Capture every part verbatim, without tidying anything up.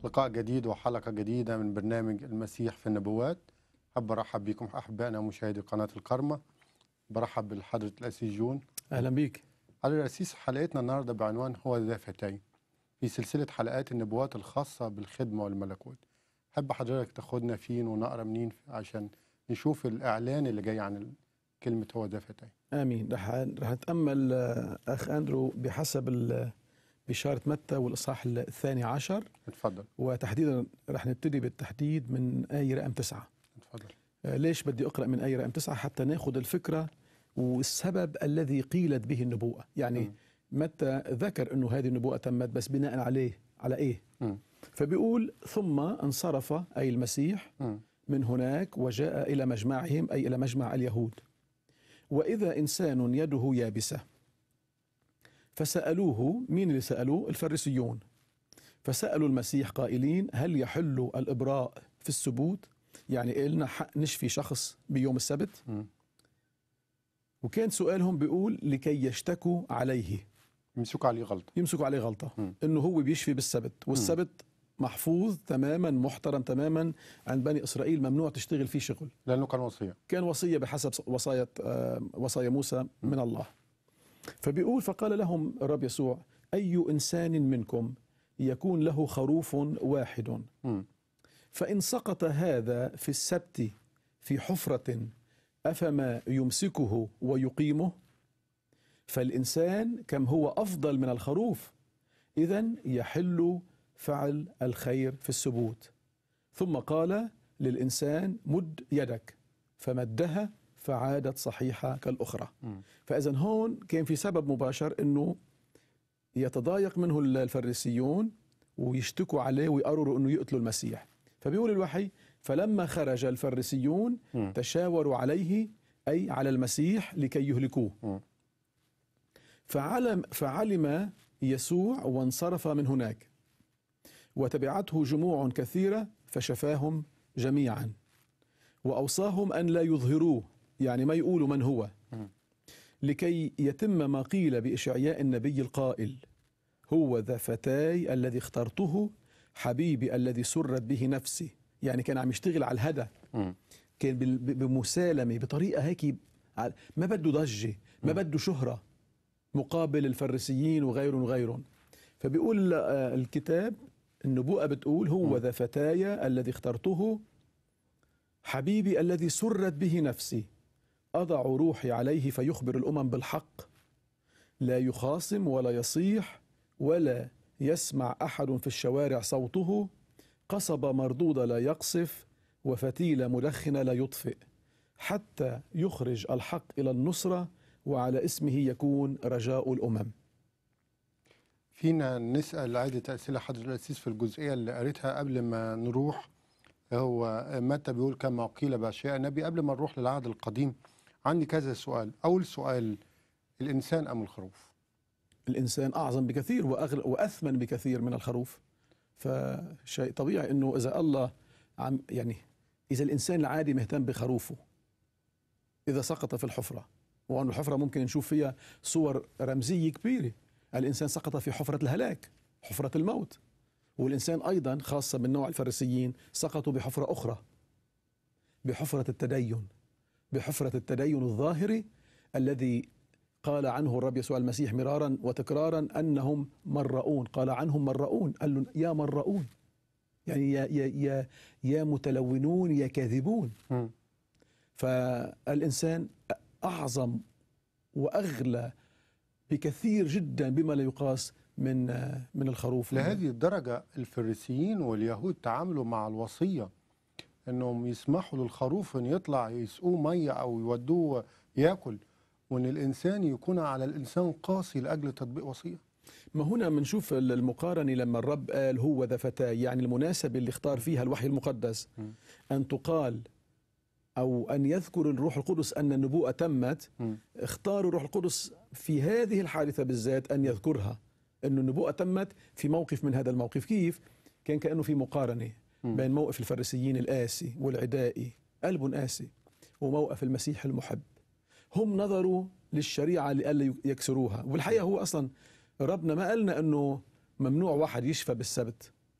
لقاء جديد وحلقة جديدة من برنامج المسيح في النبوات. حب أرحب بكم أحبائنا مشاهدي قناة الكرمة. برحب بحضرة الأسيس جون. أهلا بيك. حضرة الأسيس، حلقتنا النهاردة بعنوان هو ذا فتاي في سلسلة حلقات النبوات الخاصة بالخدمة والملكوت. حب حضرتك تاخدنا فين ونقرأ منين عشان نشوف الإعلان اللي جاي عن كلمة هو ذا فتاي. آمين. رح رح نتأمل أخ أندرو بحسب بشارة متى والإصحاح الثاني عشر. اتفضل. وتحديدا رح نبتدي بالتحديد من آية رقم تسعة. اتفضل. ليش بدي أقرأ من آية رقم تسعة؟ حتى ناخذ الفكرة والسبب الذي قيلت به النبوءة. يعني م. متى ذكر أنه هذه النبوءة تمت، بس بناء عليه على إيه؟ م. فبيقول ثم انصرف أي المسيح م. من هناك وجاء إلى مجمعهم، أي إلى مجمع اليهود، وإذا إنسان يده يابسة فسألوه. مين اللي سألوه؟ الفريسيون. فسألوا المسيح قائلين هل يحل الإبراء في السبوت؟ يعني إلنا حق نشفي شخص بيوم السبت؟ م. وكان سؤالهم بيقول لكي يشتكوا عليه، يمسكوا عليه غلطة يمسكوا عليه غلطة م. إنه هو بيشفي بالسبت، والسبت م. محفوظ تماما، محترم تماما عند بني إسرائيل، ممنوع تشتغل فيه شغل لأنه كان وصية، كان وصية بحسب وصايا وصايا موسى من الله. فبيقول فقال لهم الرب يسوع أي إنسان منكم يكون له خروف واحد م. فإن سقط هذا في السبت في حفرة أفما يمسكه ويقيمه؟ فالإنسان كم هو أفضل من الخروف، إذن يحل فعل الخير في السبوت. ثم قال للإنسان مد يدك، فمدها فعادت صحيحة كالأخرى. فإذن هون كان في سبب مباشر أنه يتضايق منه الفريسيون ويشتكوا عليه ويقرروا أنه يقتلوا المسيح. فبيقول الوحي فلما خرج الفريسيون م. تشاوروا عليه، أي على المسيح، لكي يهلكوه. م. فعلم, فعلم يسوع وانصرف من هناك، وتبعته جموع كثيرة فشفاهم جميعا، وأوصاهم أن لا يظهروه، يعني ما يقولوا من هو، م. لكي يتم ما قيل بإشعياء النبي القائل هو ذا فتاي الذي اخترته حبيبي الذي سرت به نفسي. يعني كان عم يشتغل على الهدى، م. كان بمسالمة بطريقة هيك، ما بده ضجة، ما م. بده شهرة مقابل الفريسيين وغيرهم وغيرهم. فبيقول الكتاب النبوءة بتقول هو م. ذا فتاي الذي اخترته حبيبي الذي سرت به نفسي، أضع روحي عليه فيخبر الأمم بالحق، لا يخاصم ولا يصيح ولا يسمع أحد في الشوارع صوته، قصب مردودة لا يقصف وفتيلة مدخنة لا يطفئ، حتى يخرج الحق إلى النصرة وعلى اسمه يكون رجاء الأمم. فينا نسأل عدة أسئلة حضرة الأسيس في الجزئية اللي قريتها قبل ما نروح. هو متى بيقول كما قيل بأشياء النبي. قبل ما نروح للعهد القديم عندي كذا سؤال. أول سؤال، الإنسان أم الخروف؟ الإنسان أعظم بكثير وأغل وأثمن بكثير من الخروف. فشيء طبيعي إنه إذا الله عم يعني إذا الإنسان العادي مهتم بخروفه، إذا سقط في الحفرة، وأن الحفرة ممكن نشوف فيها صور رمزية كبيرة، الإنسان سقط في حفرة الهلاك، حفرة الموت. والإنسان أيضا خاصة من نوع الفريسيين سقطوا بحفرة أخرى، بحفرة التدين، بحفرة التدين الظاهري الذي قال عنه الرب يسوع المسيح مرارا وتكرارا أنهم مرؤون. قال عنهم مرؤون، قال له يا مرؤون، يعني يا, يا, يا, يا متلونون يا كاذبون. م. فالإنسان أعظم وأغلى بكثير جدا بما لا يقاس من من الخروف. لهذه الدرجة الفريسيين واليهود تعاملوا مع الوصية أنهم يسمحوا للخروف أن يطلع يسقوه مية أو يودوه يأكل، وأن الإنسان يكون على الإنسان قاسي لأجل تطبيق وصية. ما هنا بنشوف المقارنة لما الرب قال هو ذا فتاي، يعني المناسبة اللي اختار فيها الوحي المقدس م. أن تقال أو أن يذكر الروح القدس أن النبوءة تمت. م. اختاروا الروح القدس في هذه الحادثة بالذات أن يذكرها، أن النبوءة تمت في موقف من هذا الموقف. كيف؟ كان كأنه في مقارنة م. بين موقف الفريسيين الآسي والعدائي، قلب قاسي، وموقف المسيح المحب. هم نظروا للشريعة لألا يكسروها. والحقيقة هو أصلا ربنا ما قالنا أنه ممنوع واحد يشفى بالسبت،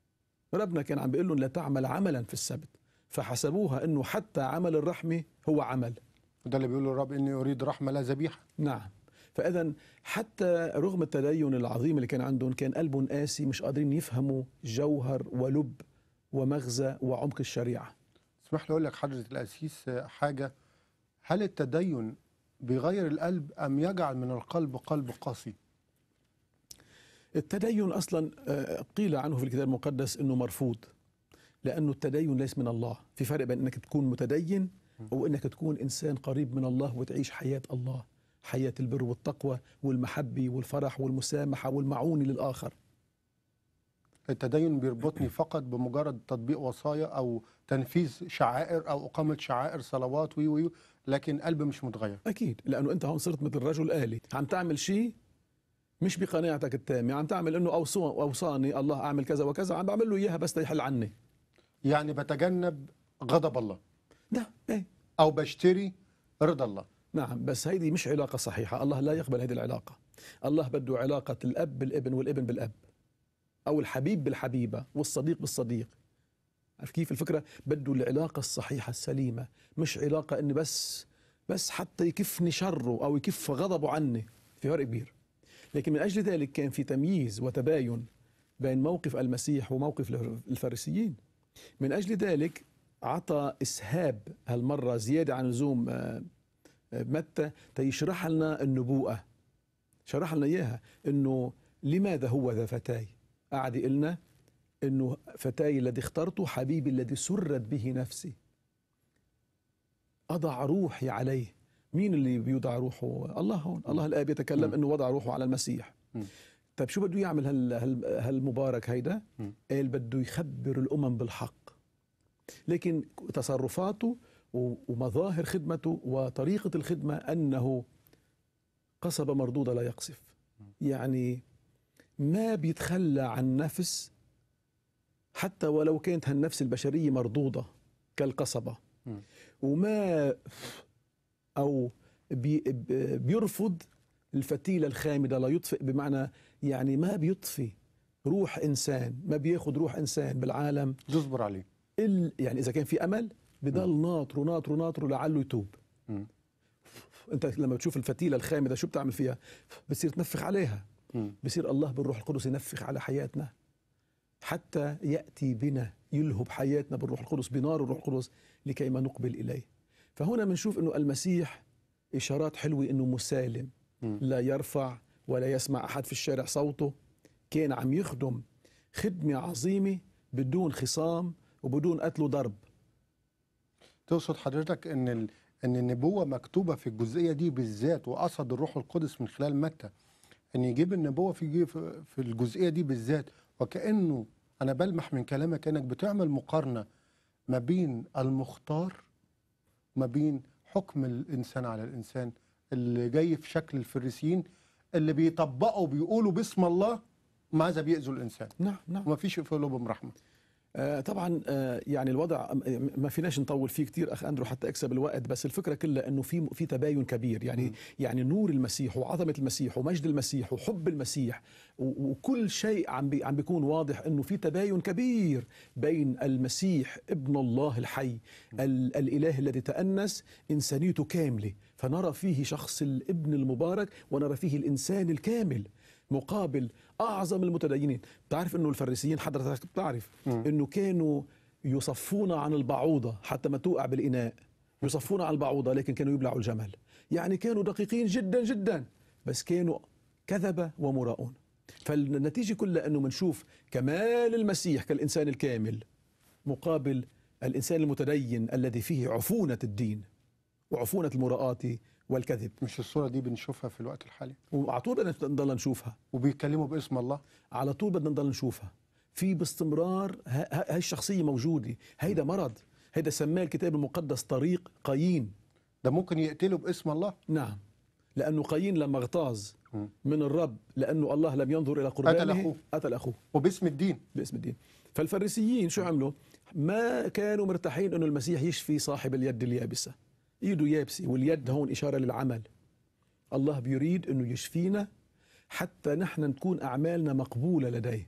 ربنا كان عم بيقول لهم لا تعمل عملا في السبت، فحسبوها أنه حتى عمل الرحمة هو عمل. وده اللي بيقوله الرب إني أريد رحمة لا ذبيحة. نعم. فإذا حتى رغم التدين العظيم اللي كان عندهم كان قلبهم قاسي، مش قادرين يفهموا جوهر ولب ومغزى وعمق الشريعة. اسمح لي أقول لك حضرة القسيس حاجة، هل التدين بيغير القلب أم يجعل من القلب قلب قاسي؟ التدين أصلا قيل عنه في الكتاب المقدس أنه مرفوض، لأنه التدين ليس من الله. في فرق بين أنك تكون متدين وأنك تكون إنسان قريب من الله وتعيش حياة الله، حياة البر والتقوى والمحبة والفرح والمسامحة والمعونة للآخر. التدين بيربطني فقط بمجرد تطبيق وصايا أو تنفيذ شعائر أو إقامة شعائر صلوات وي وي لكن قلب مش متغير. أكيد، لأنه أنت هون صرت مثل رجل آلي، عم تعمل شيء مش بقناعتك التامة، عم تعمل أنه أوصاني الله أعمل كذا وكذا، عم بعمل له إياها بس ليحل عني. يعني بتجنب غضب الله. ده إيه؟ أو بشتري رضا الله. نعم، بس هيدي مش علاقة صحيحة. الله لا يقبل هذه العلاقة. الله بده علاقة الأب بالابن والابن بالأب، أو الحبيب بالحبيبة والصديق بالصديق. عارف كيف الفكرة؟ بده العلاقة الصحيحة السليمة، مش علاقة إني بس بس حتى يكفني شره أو يكف غضبه عني. في فرق كبير. لكن من أجل ذلك كان في تمييز وتباين بين موقف المسيح وموقف الفارسيين. من أجل ذلك عطى إسهاب هالمرة زيادة عن لزوم متى تيشرح لنا النبوءة. شرح لنا إياها إنه لماذا هو ذا فتاي. قعد يقلنا إنه فتاي الذي اخترته حبيبي الذي سرت به نفسي، أضع روحي عليه. مين اللي بيوضع روحه؟ الله. هون الله الآب يتكلم إنه وضع روحه على المسيح. طيب شو بده يعمل هال هالمبارك هيدا؟ قال بده يخبر الأمم بالحق. لكن تصرفاته ومظاهر خدمته وطريقة الخدمة أنه قصبة مردودة لا يقصف. يعني ما بيتخلى عن نفس حتى ولو كانت هالنفس البشرية مردودة كالقصبة، وما أو بي بيرفض الفتيلة الخامدة لا يطفئ، بمعنى يعني ما بيطفي روح إنسان، ما بياخد روح إنسان بالعالم يصبر عليه. يعني إذا كان في أمل بضل ناطره ناطره ناطره لعله يتوب. م. أنت لما بتشوف الفتيلة الخامدة شو بتعمل فيها؟ بتصير تنفخ عليها. م. بصير الله بالروح القدس ينفخ على حياتنا حتى يأتي بنا يلهب حياتنا بالروح القدس بنار الروح القدس لكي ما نقبل إليه. فهنا بنشوف أنه المسيح إشارات حلوة أنه مسالم، م. لا يرفع ولا يسمع أحد في الشارع صوته. كان عم يخدم خدمة عظيمة بدون خصام وبدون قتل وضرب. تقصد حضرتك ان ال... ان النبوه مكتوبه في الجزئيه دي بالذات، وقصد الروح القدس من خلال متى ان يجيب النبوه في في الجزئيه دي بالذات، وكانه انا بلمح من كلامك انك بتعمل مقارنه ما بين المختار ما بين حكم الانسان على الانسان اللي جاي في شكل الفريسيين اللي بيطبقوا بيقولوا باسم الله ماذا بيأذوا الانسان. نعم نعم. وما فيش في قلوبهم رحمه. آه طبعا آه يعني الوضع ما فيناش نطول فيه كتير اخ اندرو حتى اكسب الوقت، بس الفكره كلها انه في في تباين كبير. يعني م. يعني نور المسيح وعظمه المسيح ومجد المسيح وحب المسيح وكل شيء عم بي عم بيكون واضح انه في تباين كبير بين المسيح ابن الله الحي ال الاله الذي تأنس انسانيته كامله، فنرى فيه شخص الابن المبارك ونرى فيه الانسان الكامل مقابل أعظم المتدينين. تعرف أنه الفريسيين حضرتك بتعرف أنه كانوا يصفون عن البعوضة حتى ما توقع بالإناء، يصفون عن البعوضة لكن كانوا يبلعوا الجمل. يعني كانوا دقيقين جدا جدا، بس كانوا كذبة ومراؤون. فالنتيجة كلها أنه منشوف كمال المسيح كالإنسان الكامل مقابل الإنسان المتدين الذي فيه عفونة الدين وعفونة المراءات والكذب. مش الصورة دي بنشوفها في الوقت الحالي؟ وعلى طول بدنا نضل نشوفها. وبيتكلموا باسم الله على طول بدنا نضل نشوفها في باستمرار. هاي الشخصية موجودة. هيدا مرض، هيدا سماه الكتاب المقدس طريق قايين. ده ممكن يقتلوا باسم الله. نعم، لأنه قايين لما اغتاظ من الرب لأنه الله لم ينظر إلى قربانه قتل أخوه قتل أخوه وباسم الدين. باسم الدين. فالفريسيين شو عملوا؟ ما كانوا مرتاحين أنه المسيح يشفي صاحب اليد اليابسة. ايده يابسة، واليد هون إشارة للعمل. الله بيريد أنه يشفينا حتى نحن نكون أعمالنا مقبولة لديه،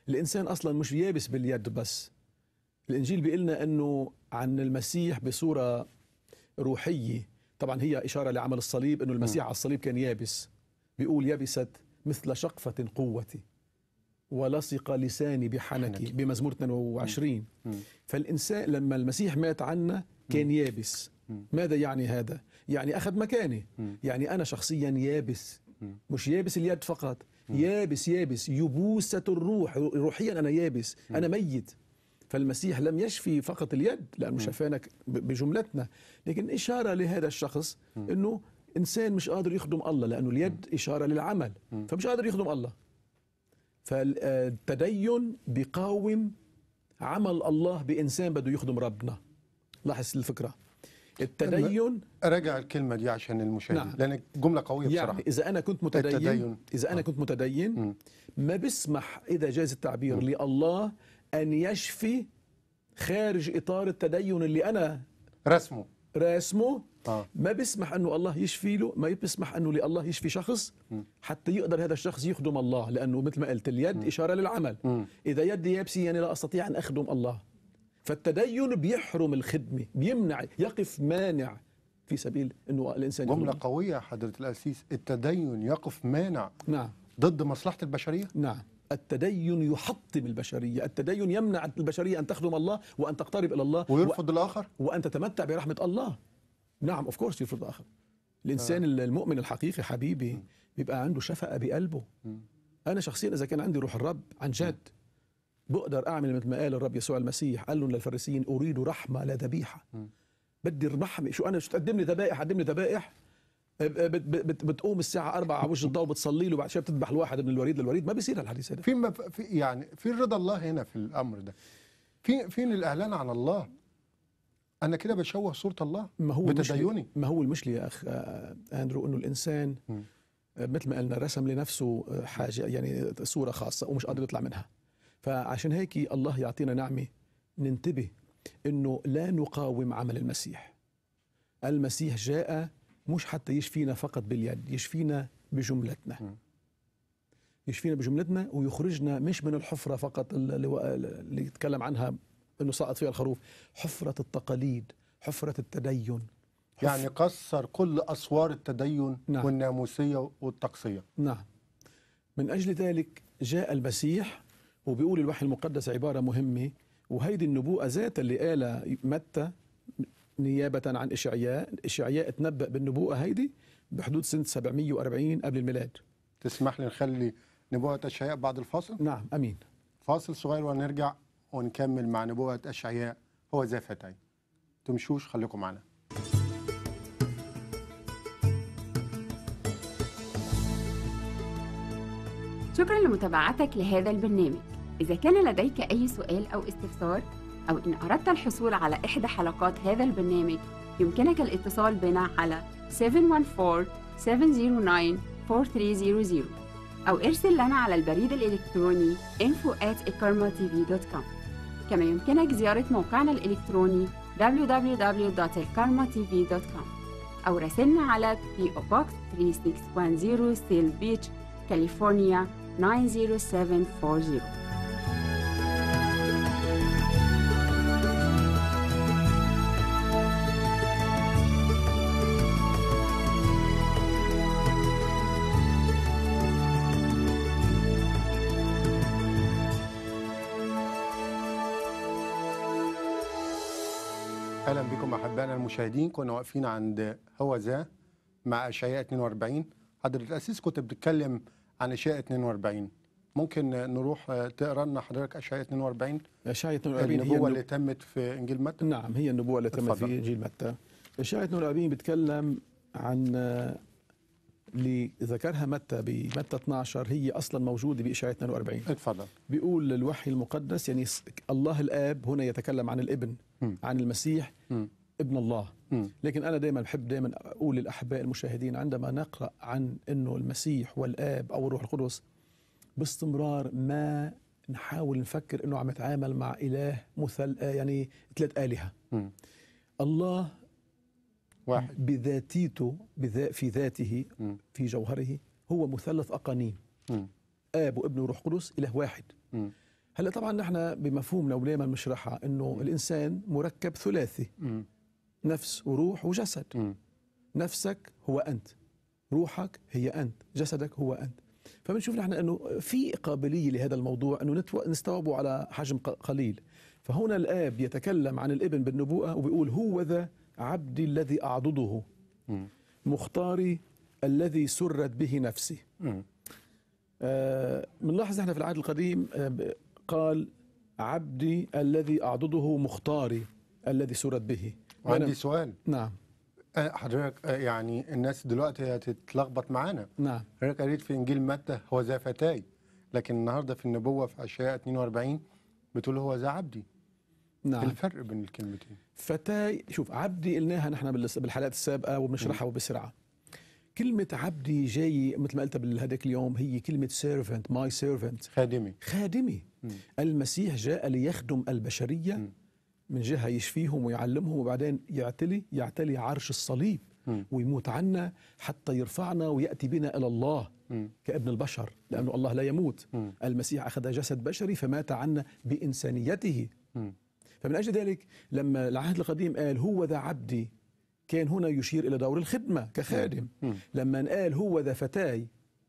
الإنسان أصلا مش يابس باليد بس. الإنجيل بيقلنا أنه عن المسيح بصورة روحية، طبعا هي إشارة لعمل الصليب، أنه المسيح على الصليب كان يابس. بيقول يبست مثل شقفة قوتي ولصق لساني بحنكي بمزمور اثنين وعشرين. فالإنسان لما المسيح مات عنا كان يابس. ماذا يعني هذا؟ يعني أخذ مكاني. يعني أنا شخصيا يابس، مش يابس اليد فقط، يابس يابس يبوسة الروح. روحيا أنا يابس، أنا ميت. فالمسيح لم يشفي فقط اليد لأنه شفانا بجملتنا، لكن إشارة لهذا الشخص أنه إنسان مش قادر يخدم الله، لأنه اليد إشارة للعمل، فمش قادر يخدم الله. فالتدين بيقاوم عمل الله بإنسان بده يخدم ربنا. لاحظ الفكرة. التدين، راجع الكلمة دي عشان المشاهد. نعم. لأن جملة قوية بصراحة. يعني إذا أنا كنت متدين التدين. إذا أنا كنت متدين م. ما بسمح، إذا جاز التعبير، م. لله أن يشفي خارج إطار التدين اللي أنا رسمه رسمه آه. ما بيسمح أنه الله يشفي له، ما بيسمح أنه لله يشفي شخص م. حتى يقدر هذا الشخص يخدم الله، لأنه مثل ما قلت اليد م. إشارة للعمل. م. إذا يدي يابسة يعني لا أستطيع أن أخدم الله. فالتدين بيحرم الخدمة، بيمنع، يقف مانع في سبيل أنه الإنسان جملة يخدم. قوية حضرة الأسيس. التدين يقف مانع نعم ضد مصلحة البشرية. نعم. التدين يحطم البشرية، التدين يمنع البشرية أن تخدم الله وأن تقترب إلى الله ويرفض و... الآخر وأن تتمتع برحمة الله. نعم أوف كورس يرفض الآخر. الإنسان آه. المؤمن الحقيقي حبيبي م. بيبقى عنده شفقة بقلبه. م. أنا شخصيا إذا كان عندي روح الرب عن جد بقدر أعمل مثل ما قال الرب يسوع المسيح، قال لهم للفريسيين أريد رحمة لا ذبيحة. بدي الرحمة. شو أنا شو تقدم لي ذبائح؟ قدم لي ذبائح. بت بت بتقوم الساعة أربعة على وجه الضوء وبتصلي له، بعد شوي بتذبح الواحد من الوريد للوريد. ما بيصير الحديث هذا. في, ما في يعني في رضا الله هنا في الأمر ده، في فين الإعلان عن الله؟ أنا كده بشوه صورة الله ما هو بتديني. ما هو المشكلة يا أخ أندرو، إنه الإنسان م. مثل ما قلنا رسم لنفسه حاجة، يعني صورة خاصة ومش قادر يطلع منها. فعشان هيك الله يعطينا نعمة ننتبه إنه لا نقاوم عمل المسيح. المسيح جاء مش حتى يشفينا فقط باليد، يشفينا بجملتنا، يشفينا بجملتنا ويخرجنا مش من الحفرة فقط اللي يتكلم عنها إنه سقط فيها الخروف، حفرة التقاليد، حفرة التدين. يعني كسر كل أسوار التدين نعم. والناموسية والتقصية. نعم. من أجل ذلك جاء المسيح، وبيقول الوحي المقدس عبارة مهمة، وهيدي النبوءة ذات اللي قالها متى نيابة عن إشعياء. إشعياء تنبأ بالنبوءة هيدي بحدود سنة سبعمية وأربعين قبل الميلاد. تسمح لي نخلي نبوءة إشعياء بعد الفاصل؟ نعم أمين. فاصل صغير ونرجع ونكمل مع نبوءة إشعياء هو ذا فتاي. تمشوش، خليكم معنا. شكرا لمتابعتك لهذا البرنامج. إذا كان لديك أي سؤال أو استفسار، أو إن أردت الحصول على إحدى حلقات هذا البرنامج، يمكنك الاتصال بنا على سبعة واحد أربعة سبعة صفر تسعة أربعة ثلاثة صفر صفر أو ارسل لنا على البريد الإلكتروني info at ikarma t v dot com. كما يمكنك زيارة موقعنا الإلكتروني دبليو دبليو دبليو دوت ikarma t v dot com أو راسلنا على بي أو Box ثلاثة ستة واحد صفر سيل بيتش، كاليفورنيا تسعة صفر سبعة أربعة صفر. أهلا بكم أحبائنا المشاهدين. كنا واقفين عند هو ذا مع إشعياء اثنين وأربعين. حضرة الأسيس كنت بتتكلم عن إشعياء اثنين وأربعين، ممكن نروح تقرأ لنا حضرتك إشعياء اثنين وأربعين؟ إشعياء اثنين وأربعين النبوة اللي تمت في إنجيل متى؟ نعم هي النبوة اللي تمت في إنجيل متى. إشعياء اثنين وأربعين بيتكلم عن اللي ذكرها متى بمتى اثني عشر، هي أصلا موجودة بإشعياء اثنين وأربعين. اتفضل. بيقول الوحي المقدس، يعني الله الآب هنا يتكلم عن الابن م. عن المسيح م. ابن الله. م. لكن أنا دائما بحب دائما أقول للأحباء المشاهدين عندما نقرأ عن أنه المسيح والآب أو الروح القدس باستمرار ما نحاول نفكر أنه عم يتعامل مع إله مثل يعني ثلاث آلهة. م. الله واحد بذاتيته بذا في ذاته م. في جوهره هو مثلث أقانيم، م. آب وابن وروح قدس إله واحد. م. هلا طبعا نحن بمفهومنا ودائما بنشرحها انه م. الانسان مركب ثلاثي، م. نفس وروح وجسد. م. نفسك هو انت، روحك هي انت، جسدك هو انت. فبنشوف نحن انه في قابليه لهذا الموضوع انه نستوعبه على حجم قليل. فهنا الاب يتكلم عن الابن بالنبوءه وبيقول هو ذا عبدي الذي اعضده م. مختاري الذي سرت به نفسي. م. آه بنلاحظ نحن في العهد القديم آه قال عبدي الذي اعضده مختاري الذي سرت به. وعندي سؤال. نعم. آه، حضرتك آه، يعني الناس دلوقتي هتتلخبط معانا. نعم. حضرتك قريت في انجيل متى هو ذا فتاي، لكن النهارده في النبوه في اشعياء اثنين وأربعين بتقول هو ذا عبدي. نعم. إيه الفرق بين الكلمتين؟ فتاي، شوف عبدي قلناها نحن بالحلقات السابقه وبنشرحها وبسرعه. كلمة عبدي جاي مثل ما قلت بهذاك اليوم هي كلمة سيرفنت، ماي سيرفنت، خادمي. خادمي. م. المسيح جاء ليخدم البشرية م. من جهة يشفيهم ويعلمهم وبعدين يعتلي يعتلي عرش الصليب م. ويموت عنا حتى يرفعنا ويأتي بنا إلى الله م. كابن البشر، لأنه الله لا يموت. م. المسيح أخذ جسد بشري فمات عنا بإنسانيته. م. فمن أجل ذلك لما العهد القديم قال هو ذا عبدي كان هنا يشير إلى دور الخدمة كخادم. م. لما قال هو ذا فتاي،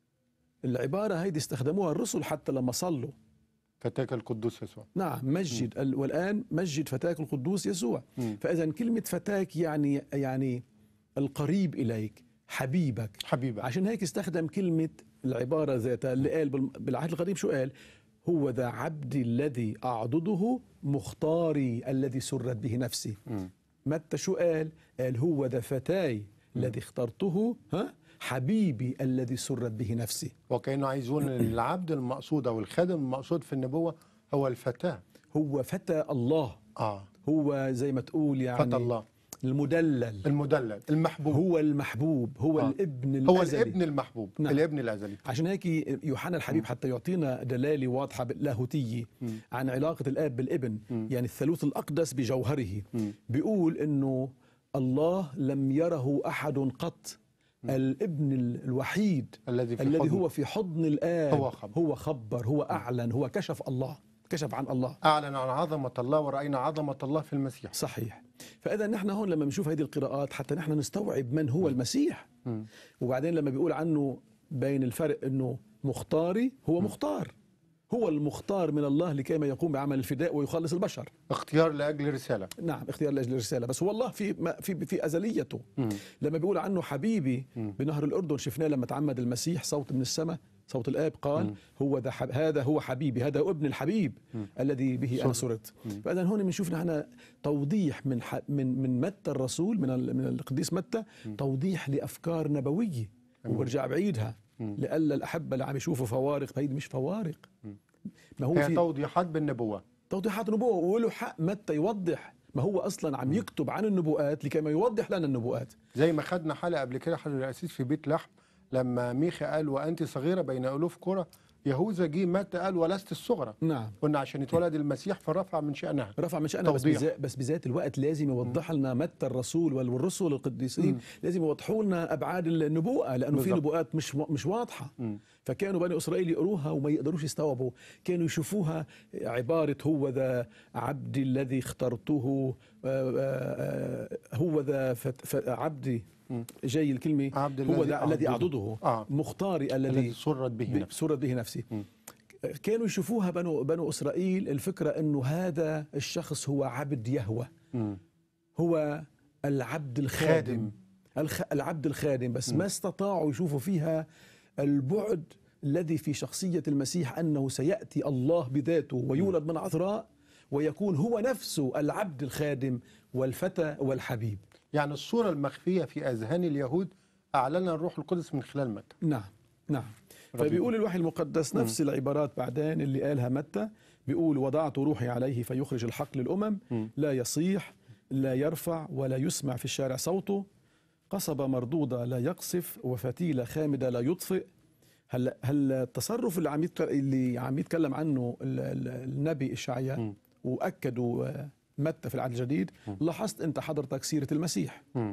العبارة هيدي استخدموها الرسل حتى لما صلوا. فتاك القدوس يسوع. نعم، مجد ال- والآن مجد فتاك القدوس يسوع. م. فإذا كلمة فتاك يعني يعني القريب إليك، حبيبك. حبيبك. عشان هيك استخدم كلمة العبارة ذاتها اللي قال بال- بالعهد القديم شو قال؟ هو ذا عبدي الذي أعضده مختاري الذي سرت به نفسي. م. متى شو قال؟ قال هو ذا فتاي الذي اخترته، ها حبيبي الذي سرت به نفسي. وكأنه عايزون العبد المقصود أو الخادم المقصود في النبوة هو الفتاة. هو فتى الله. آه. هو زي ما تقول يعني فتى الله المدلل، المدلل المحبوب. هو المحبوب، هو آه. الابن الأزلي. هو الابن المحبوب. نعم. الابن الأزلي. عشان هيك يوحنا الحبيب م. حتى يعطينا دلالة واضحة لاهوتية م. عن علاقة الآب بالابن، م. يعني الثالوث الأقدس بجوهره. م. بيقول إنه الله لم يره أحد قط، الابن الوحيد الذي في الذي حضن. هو في حضن الآب هو خبر. هو خبر، هو أعلن، هو كشف الله، كشف عن الله. أعلن عن عظمة الله ورأينا عظمة الله في المسيح. صحيح. فإذا نحن هون لما بنشوف هذه القراءات حتى نحن نستوعب من هو المسيح. م. وبعدين لما بيقول عنه بين الفرق إنه مختاري، هو مختار، هو المختار من الله لكي ما يقوم بعمل الفداء ويخلص البشر. اختيار لأجل رسالة. نعم، اختيار لاجل الرساله، بس هو الله في ما في في ازليته. م. لما بيقول عنه حبيبي م. بنهر الاردن، شفناه لما تعمد المسيح صوت من السماء، صوت الاب قال م. هو ذا حب هذا هو حبيبي، هذا هو ابن الحبيب م. الذي به انا سرت. م. فاذا هون بنشوف نحن توضيح من ح... من من متى الرسول، من ال... من القديس متى، م. توضيح لافكار نبويه. وبرجع بعيدها م. لألا الاحبه اللي عم يشوفوا فوارق، هيدي مش فوارق. م. ما هو هي في توضيحات بالنبوة. توضيحات نبوة، وله حق متى يوضح، ما هو أصلا عم يكتب عن النبوءات لكي ما يوضح لنا النبوءات. زي ما خدنا حلقة قبل كده حضر الأسيس في بيت لحم لما ميخا قال وأنت صغيرة بين ألوف كرة، يهوذا جه متى قال ولست الصغرى. نعم، قلنا عشان يتولد المسيح فرفع من شأنها. رفع من شأنها، بس, توضيح. بزا بس بذات الوقت لازم يوضح لنا متى الرسول والرسل القديسين، م. لازم يوضحوا لنا أبعاد النبوءة، لأنه في بالضبط. نبوءات مش مش واضحة. م. فكانوا بني إسرائيل يقروها وما يقدروش يستوعبوا، كانوا يشوفوها عبارة هو ذا عبدي الذي اخترته، آه، آه، هو ذا فت- ف- عبدي، م. جاي الكلمة عبد هو الذي ذا الذي أعضده. أعضده، آه. مختاري الذي الذي سرت به نفسه. سرت به نفسي. م. كانوا يشوفوها بنو بنو إسرائيل الفكرة أنه هذا الشخص هو عبد يهوه، م. هو العبد الخادم، خادم. الخ... العبد الخادم، بس م. ما استطاعوا يشوفوا فيها البعد الذي في شخصية المسيح، أنه سيأتي الله بذاته ويولد من عذراء ويكون هو نفسه العبد الخادم والفتى والحبيب. يعني الصورة المخفية في أذهان اليهود أعلنها الروح القدس من خلال متى. نعم نعم. فبيقول الوحي المقدس نفس العبارات بعدين اللي قالها متى، بيقول وضعت روحي عليه فيخرج الحق للأمم، م. لا يصيح لا يرفع ولا يسمع في الشارع صوته، قصبة مردودة لا يقصف وفتيلة خامدة لا يطفئ. هل هل التصرف اللي عم يتكلم اللي عم يتكلم عنه ال- ال- النبي إشعياء م. وأكدوا آه، متى في العهد الجديد، م. لاحظت أنت حضرتك سيرة المسيح، م.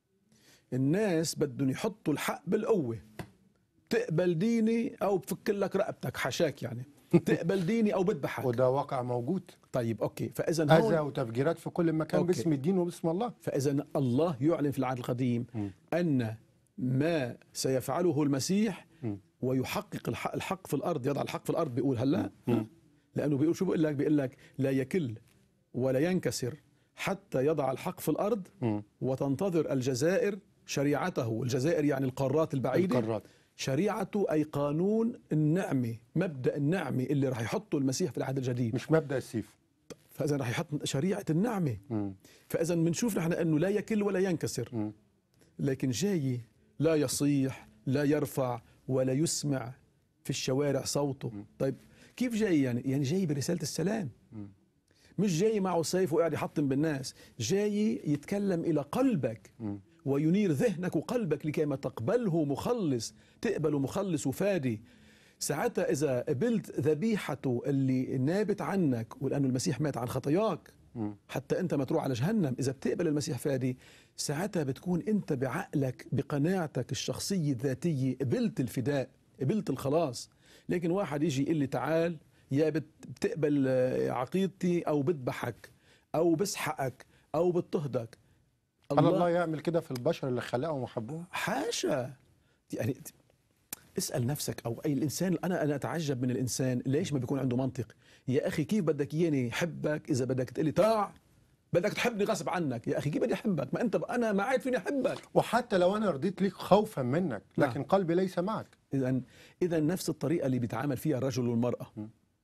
الناس بدهم يحطوا الحق بالقوة، تقبل ديني أو بفك لك رقبتك، حشاك يعني. تقبل ديني أو بذبحك. وده واقع موجود. طيب أوكي، فإذا أذى هون وتفجيرات في كل مكان أوكي. باسم الدين وباسم الله. فإذا الله يعلن في العهد القديم م. أن ما سيفعله المسيح م. ويحقق الحق, الحق في الأرض، يضع الحق في الأرض. بيقول هلا م. لأنه بيقول شو بيقول لك؟ بيقول لك لا يكل ولا ينكسر حتى يضع الحق في الأرض م. وتنتظر الجزائر شريعته. الجزائر يعني القارات البعيدة. القارات. شريعته أي قانون النعمة، مبدأ النعمة اللي راح يحطه المسيح في العهد الجديد. مش مبدأ السيف. فإذا راح يحط شريعة النعمة. م. فإذا بنشوف نحن أنه لا يكل ولا ينكسر، م. لكن جاي لا يصيح لا يرفع ولا يسمع في الشوارع صوته. م. طيب كيف جاي يعني؟ يعني جاي برسالة السلام، م. مش جاي معه سيف وقاعد يحطم بالناس، جاي يتكلم إلى قلبك م. وينير ذهنك وقلبك لكي ما تقبله مخلص، تقبله مخلص وفادي. ساعتها إذا قبلت ذبيحته اللي نابت عنك، ولأنه المسيح مات عن خطاياك م. حتى أنت ما تروح على جهنم، إذا بتقبل المسيح فادي، ساعتها بتكون أنت بعقلك بقناعتك الشخصية الذاتية قبلت الفداء، قبلت الخلاص. لكن واحد يجي يقول لي تعال يا بتقبل عقيدتي أو بذبحك أو بسحقك أو بضطهدك. هل الله يعمل كده في البشر اللي خلقهم وحبهم؟ حاشا. يعني اسأل نفسك أو أي الإنسان. أنا أنا أتعجب من الإنسان ليش ما بيكون عنده منطق. يا أخي كيف بدك إياني حبك إذا بدك تقلي تاع بدك تحبني غصب عنك؟ يا أخي كيف بدي أحبك ما أنت أنا ما عاد فيني أحبك. وحتى لو أنا رضيت ليك خوفا منك لكن نعم. قلبي ليس معك. إذا إذا نفس الطريقة اللي بيتعامل فيها الرجل والمرأة. م.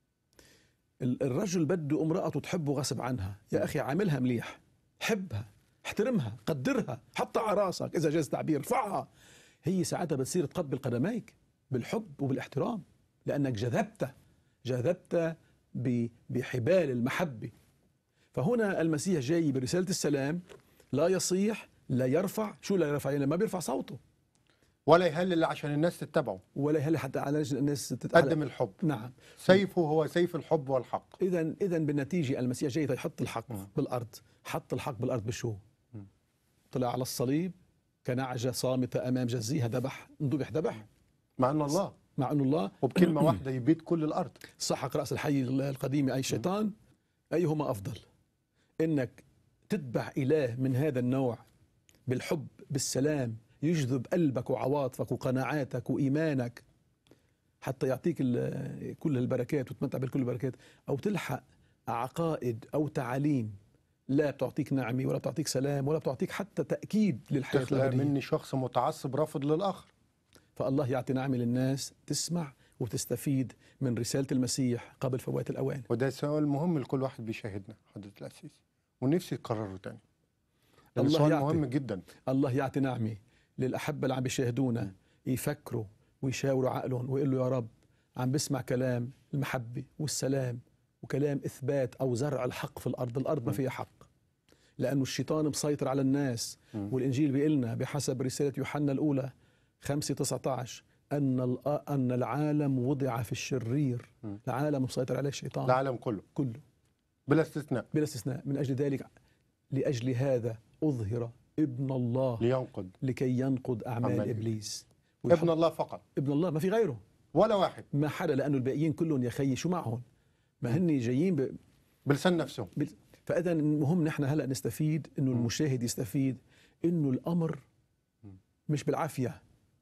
الرجل بده امرأته تحبه غصب عنها. يا أخي عاملها مليح، حبها، احترمها، قدرها، حطها على راسك إذا جاز تعبير، ارفعها. هي ساعتها بتصير تقبل قدميك بالحب وبالاحترام لأنك جذبت جذبت بحبال المحبة. فهنا المسيح جاي برسالة السلام، لا يصيح لا يرفع. شو لا يرفع؟ يعني ما بيرفع صوته ولا يهلل عشان الناس تتبعه، ولا يهل حتى على الناس تتعلم. قدم الحب. نعم. سيفه هو سيف الحب والحق. إذا إذا بالنتيجة المسيح جاي يحط الحق م. بالأرض. حط الحق بالأرض بشو؟ م. طلع على الصليب كنعجة صامتة أمام جزيها، ذبح، انذبح ذبح مع أن الله مع أنه الله وبكلمة واحدة يبيد كل الأرض. سحق رأس الحي القديم أي شيطان. أيهما أفضل؟ إنك تتبع إله من هذا النوع بالحب بالسلام يجذب قلبك وعواطفك وقناعاتك وإيمانك حتى يعطيك كل البركات وتمتع بكل البركات، أو تلحق عقائد أو تعاليم لا بتعطيك نعمة ولا بتعطيك سلام ولا بتعطيك حتى تأكيد للحياة تخلق الأبدية. مني شخص متعصب رافض للآخر. فالله يعطي نعمة للناس تسمع وتستفيد من رسالة المسيح قبل فوات الأوان. وده سؤال مهم لكل واحد بيشاهدنا حضرة الأسيس، ونفسي يكرره تاني. الله سؤال يعطي مهم جدا. الله يعطي نعمة للأحبة اللي عم بيشاهدونا يفكروا ويشاوروا عقلهم ويقول له يا رب عم بسمع كلام المحبة والسلام وكلام إثبات أو زرع الحق في الأرض. الأرض ما فيها حق لأنه الشيطان مسيطر على الناس. م. والإنجيل بيقلنا بحسب رسالة يوحنا الأولى خمسة تسعة عشر أن أن العالم وضع في الشرير. م. العالم مسيطر عليه الشيطان، العالم كله كله بلا استثناء بلا استثناء. من أجل ذلك لأجل هذا أظهر ابن الله لينقض لكي ينقض أعمال, أعمال إبليس. ابن الله فقط، ابن الله ما في غيره ولا واحد، ما حدا، لأنه الباقيين كلهم يا خيي شو معهم؟ ما هن جايين ب... بلسان نفسهم. ب... فإذا المهم نحن هلأ نستفيد، إنه المشاهد يستفيد إنه الأمر مش بالعافية.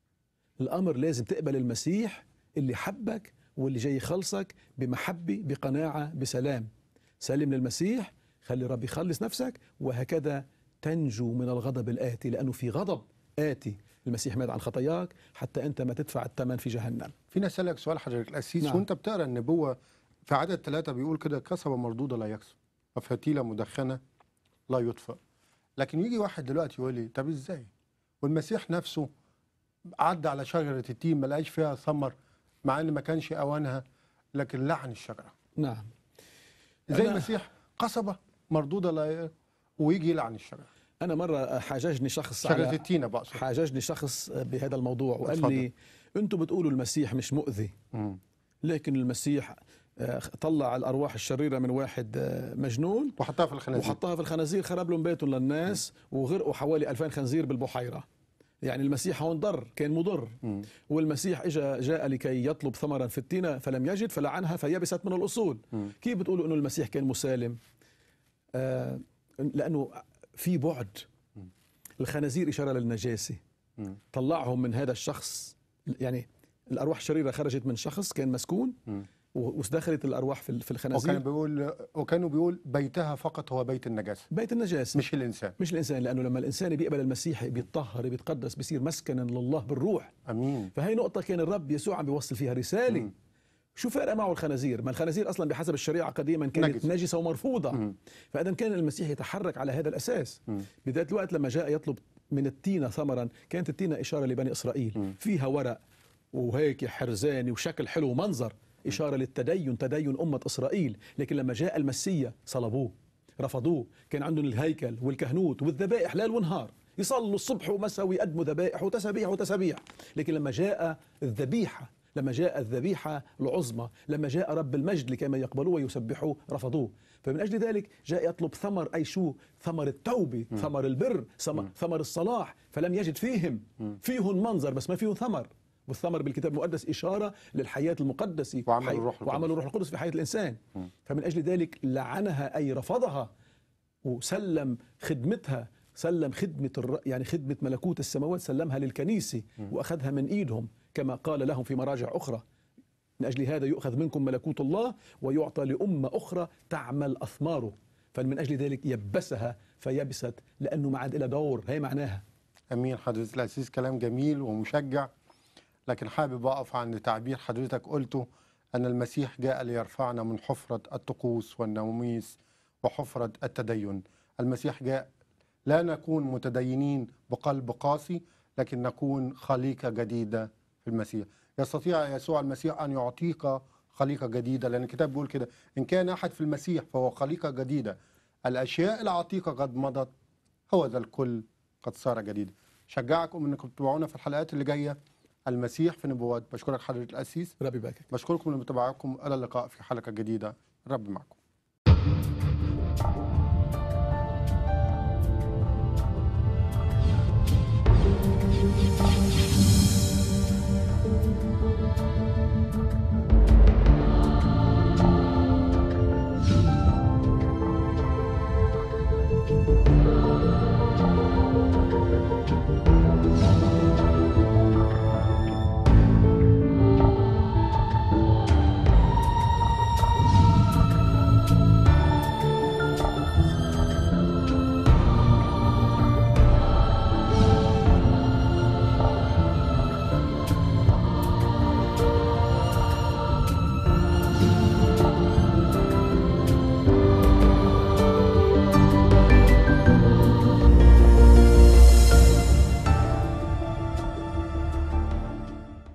الأمر لازم تقبل المسيح اللي حبك واللي جاي يخلصك بمحبة بقناعة بسلام. سلم للمسيح، خلي ربي يخلص نفسك، وهكذا تنجو من الغضب الآتي، لأنه في غضب آتي. المسيح مات عن خطاياك حتى أنت ما تدفع الثمن في جهنم. فينا أسألك سؤال حضرتك الأسيس. نعم. وأنت بتقرأ النبوة في عدد ثلاثة بيقول كده كسبة مردودة لا يكسب وفتيلة مدخنة لا يطفئ. لكن يجي واحد دلوقتي يقول لي طب إزاي؟ والمسيح نفسه عدى على شجرة التين ما لقاش فيها ثمر مع أن ما كانش أوانها، لكن لعن الشجرة. نعم. زي المسيح قصبة مردودة لا ويجي يلعن الشجرة. أنا مرة حاججني شخص شجرة على التين بقصد حاججني شخص بهذا الموضوع وقال اتفضل. لي أنتم بتقولوا المسيح مش مؤذي، مم. لكن المسيح طلع الأرواح الشريرة من واحد مجنون وحطها في الخنازير وحطها في الخنازير، خرب لهم بيتهم للناس وغرقوا حوالي ألفين خنزير بالبحيرة. يعني المسيح هون ضر، كان مضر. مم. والمسيح اجى جاء لكي يطلب ثمرا في التينة فلم يجد فلعنها فيبست من الأصول. مم. كيف بتقولوا أنه المسيح كان مسالم؟ آه لأنه في بعد. الخنازير إشارة للنجاسة، مم. طلعهم من هذا الشخص، يعني الأرواح الشريرة خرجت من شخص كان مسكون مم. ودخلت الأرواح في في وكان الخنازير. بيقول وكانوا بيقول بيتها فقط هو بيت النجاسة بيت النجاسة مش الإنسان. مش الإنسان، لأنه لما الإنسان بيقبل المسيح بيتطهر بيتقدس بيصير مسكنا لله بالروح. أمين. فهي نقطة كان الرب يسوع عم بيوصل فيها رسالة. مم. شو فرق معه الخنازير؟ ما الخنازير أصلا بحسب الشريعة قديما كانت نجس. نجسة ومرفوضة. مم. فإذا كان المسيح يتحرك على هذا الأساس. مم. بذات الوقت لما جاء يطلب من التينة ثمرا، كانت التينة إشارة لبني إسرائيل. مم. فيها ورق وهيك حرزاني وشكل حلو ومنظر، إشارة للتدين، تدين أمة إسرائيل. لكن لما جاء المسيا صلبوه، رفضوه. كان عندهم الهيكل والكهنوت والذبائح ليل ونهار، يصلوا الصبح ومساء ويقدموا ذبائح وتسابيح وتسابيح. لكن لما جاء الذبيحة، لما جاء الذبيحة العظمى، لما جاء رب المجد لكي يقبلوه ويسبحوه، رفضوه. فمن أجل ذلك جاء يطلب ثمر، أي شو؟ ثمر التوبة، م. ثمر البر، ثمر, ثمر الصلاح، فلم يجد فيهم. م. فيهم منظر بس ما فيهم ثمر. والثمر بالكتاب المقدس إشارة للحياة المقدسة وعمل حي... الروح القدس. وعمل الروح القدس في حياة الإنسان. م. فمن أجل ذلك لعنها، أي رفضها، وسلم خدمتها، سلم خدمة الر... يعني خدمة ملكوت السماوات، سلمها للكنيسة وأخذها من إيدهم كما قال لهم في مراجع أخرى: من أجل هذا يؤخذ منكم ملكوت الله ويعطى لأمة أخرى تعمل أثماره. فمن أجل ذلك يبسها فيبست، لأنه ما عاد لها دور. هي معناها. أمين حضرة الأسيس، كلام جميل ومشجع. لكن حابب أقف عند تعبير حضرتك قلته أن المسيح جاء ليرفعنا من حفرة الطقوس والنوميس وحفرة التدين. المسيح جاء لا نكون متدينين بقلب قاسي، لكن نكون خليقة جديدة في المسيح. يستطيع يسوع المسيح أن يعطيك خليقة جديدة، لأن الكتاب بيقول كده: إن كان أحد في المسيح فهو خليقة جديدة، الأشياء العتيقة قد مضت، هو ذا الكل قد صار جديدا. شجعكم أنكم تتابعونا في الحلقات اللي جاية. المسيح في نبوات. بشكرك حضرة الأسيس، ربي باكك. بشكركم لمتابعتكم. إلى اللقاء في حلقة جديدة. رب معكم.